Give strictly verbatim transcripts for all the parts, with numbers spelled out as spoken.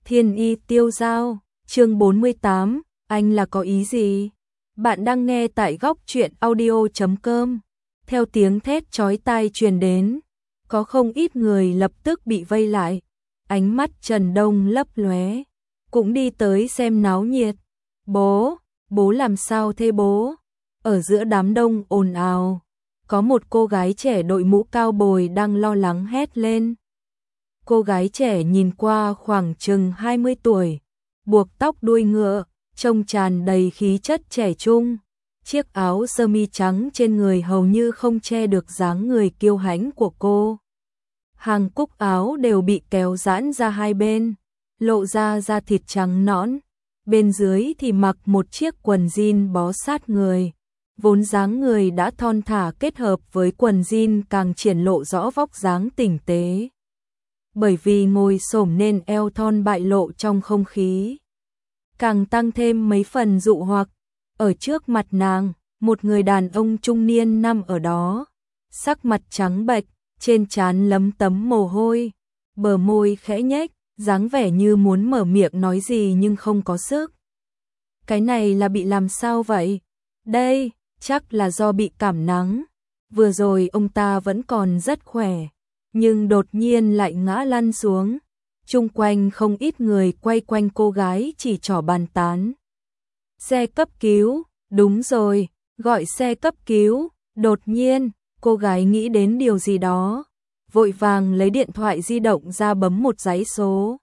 Thiên Y Tiêu Dao, chương bốn mươi tám, anh là có ý gì? Bạn đang nghe tại góc truyện audio chấm com. Theo tiếng thét chói tai truyền đến, có không ít người lập tức bị vây lại. Ánh mắt Trần Đông lấp lóe, cũng đi tới xem náo nhiệt. Bố, bố làm sao thế bố? Ở giữa đám đông ồn ào, có một cô gái trẻ đội mũ cao bồi đang lo lắng hét lên. Cô gái trẻ nhìn qua khoảng chừng hai mươi tuổi, buộc tóc đuôi ngựa, trông tràn đầy khí chất trẻ trung. Chiếc áo sơ mi trắng trên người hầu như không che được dáng người kiêu hãnh của cô. Hàng cúc áo đều bị kéo giãn ra hai bên, lộ ra da thịt trắng nõn. Bên dưới thì mặc một chiếc quần jean bó sát người. Vốn dáng người đã thon thả kết hợp với quần jean càng triển lộ rõ vóc dáng tinh tế. Bởi vì ngồi xổm nên eo thon bại lộ trong không khí, càng tăng thêm mấy phần dụ hoặc. Ở trước mặt nàng, một người đàn ông trung niên nằm ở đó, sắc mặt trắng bệch, trên trán lấm tấm mồ hôi, bờ môi khẽ nhếch, dáng vẻ như muốn mở miệng nói gì nhưng không có sức. Cái này là bị làm sao vậy? Đây, chắc là do bị cảm nắng. Vừa rồi ông ta vẫn còn rất khỏe, nhưng đột nhiên lại ngã lăn xuống. Chung quanh không ít người quay quanh cô gái chỉ trỏ bàn tán. Xe cấp cứu, đúng rồi, gọi xe cấp cứu. Đột nhiên, cô gái nghĩ đến điều gì đó, vội vàng lấy điện thoại di động ra bấm một dãy số.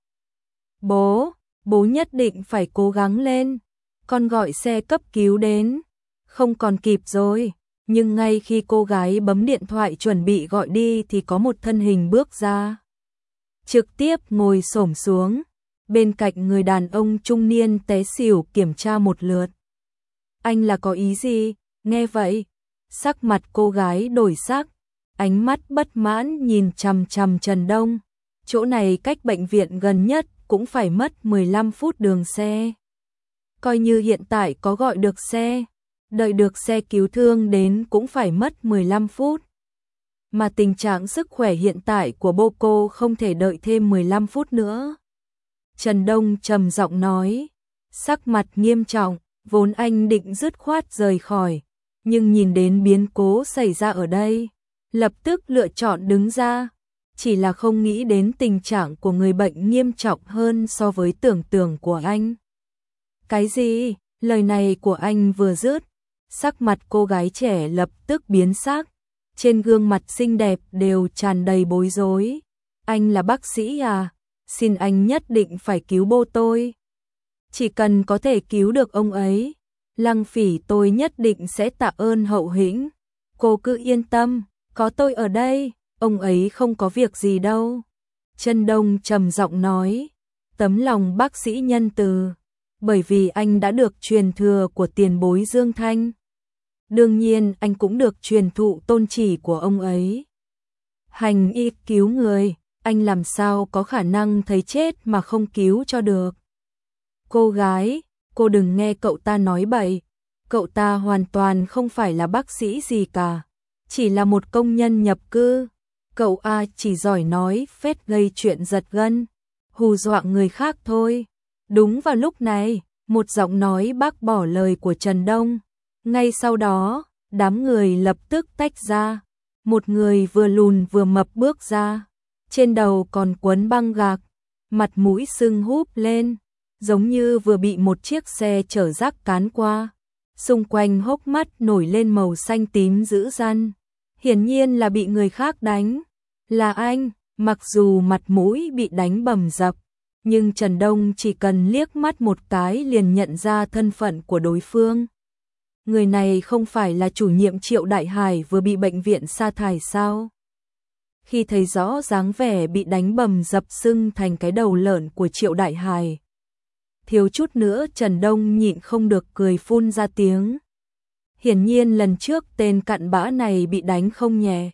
Bố, bố nhất định phải cố gắng lên, con gọi xe cấp cứu đến. Không còn kịp rồi, nhưng ngay khi cô gái bấm điện thoại chuẩn bị gọi đi thì có một thân hình bước ra. Trực tiếp ngồi xổm xuống, bên cạnh người đàn ông trung niên té xỉu kiểm tra một lượt. Anh là có ý gì? Nghe vậy, sắc mặt cô gái đổi sắc, ánh mắt bất mãn nhìn chằm chằm Trần Đông. Chỗ này cách bệnh viện gần nhất cũng phải mất mười lăm phút đường xe. Coi như hiện tại có gọi được xe, đợi được xe cứu thương đến cũng phải mất mười lăm phút. Mà tình trạng sức khỏe hiện tại của bố cô không thể đợi thêm mười lăm phút nữa. Trần Đông trầm giọng nói, sắc mặt nghiêm trọng, vốn anh định dứt khoát rời khỏi, nhưng nhìn đến biến cố xảy ra ở đây, lập tức lựa chọn đứng ra, chỉ là không nghĩ đến tình trạng của người bệnh nghiêm trọng hơn so với tưởng tượng của anh. Cái gì? Lời này của anh vừa dứt, sắc mặt cô gái trẻ lập tức biến sắc, trên gương mặt xinh đẹp đều tràn đầy bối rối. Anh là bác sĩ à? Xin anh nhất định phải cứu bố tôi. Chỉ cần có thể cứu được ông ấy, Lăng Phỉ tôi nhất định sẽ tạ ơn hậu hĩnh. Cô cứ yên tâm, có tôi ở đây, ông ấy không có việc gì đâu. Trần Đông trầm giọng nói, tấm lòng bác sĩ nhân từ, bởi vì anh đã được truyền thừa của tiền bối Dương Thanh. Đương nhiên anh cũng được truyền thụ tôn chỉ của ông ấy. Hành y cứu người, anh làm sao có khả năng thấy chết mà không cứu cho được. Cô gái, cô đừng nghe cậu ta nói bậy, cậu ta hoàn toàn không phải là bác sĩ gì cả, chỉ là một công nhân nhập cư. Cậu A chỉ giỏi nói phét gây chuyện giật gân, hù dọa người khác thôi. Đúng vào lúc này, một giọng nói bác bỏ lời của Trần Đông. Ngay sau đó, đám người lập tức tách ra. Một người vừa lùn vừa mập bước ra, trên đầu còn quấn băng gạc, mặt mũi sưng húp lên, giống như vừa bị một chiếc xe chở rác cán qua. Xung quanh hốc mắt nổi lên màu xanh tím dữ dằn, hiển nhiên là bị người khác đánh. Là anh, mặc dù mặt mũi bị đánh bầm dập, nhưng Trần Đông chỉ cần liếc mắt một cái liền nhận ra thân phận của đối phương. Người này không phải là chủ nhiệm Triệu Đại Hải vừa bị bệnh viện sa thải sao? Khi thấy rõ dáng vẻ bị đánh bầm dập sưng thành cái đầu lợn của Triệu Đại Hải, thiếu chút nữa Trần Đông nhịn không được cười phun ra tiếng. Hiển nhiên lần trước tên cặn bã này bị đánh không nhẹ.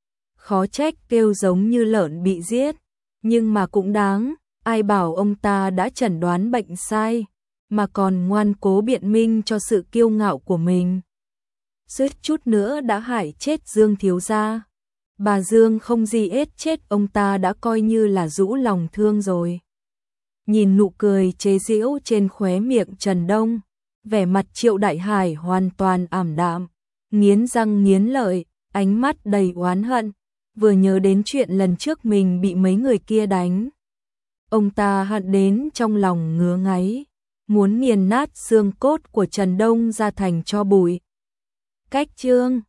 Khó trách kêu giống như lợn bị giết, nhưng mà cũng đáng, ai bảo ông ta đã chẩn đoán bệnh sai, mà còn ngoan cố biện minh cho sự kiêu ngạo của mình. Suýt chút nữa đã hại chết Dương thiếu gia. Bà Dương không gì ết chết ông ta đã coi như là rũ lòng thương rồi. nhìn nụ cười chế giễu trên khóe miệng Trần Đông, vẻ mặt Triệu Đại Hải hoàn toàn ảm đạm, nghiến răng nghiến lợi, ánh mắt đầy oán hận, vừa nhớ đến chuyện lần trước mình bị mấy người kia đánh. Ông ta hận đến trong lòng ngứa ngáy, muốn nghiền nát xương cốt của Trần Đông ra thành tro bụi. Cách chương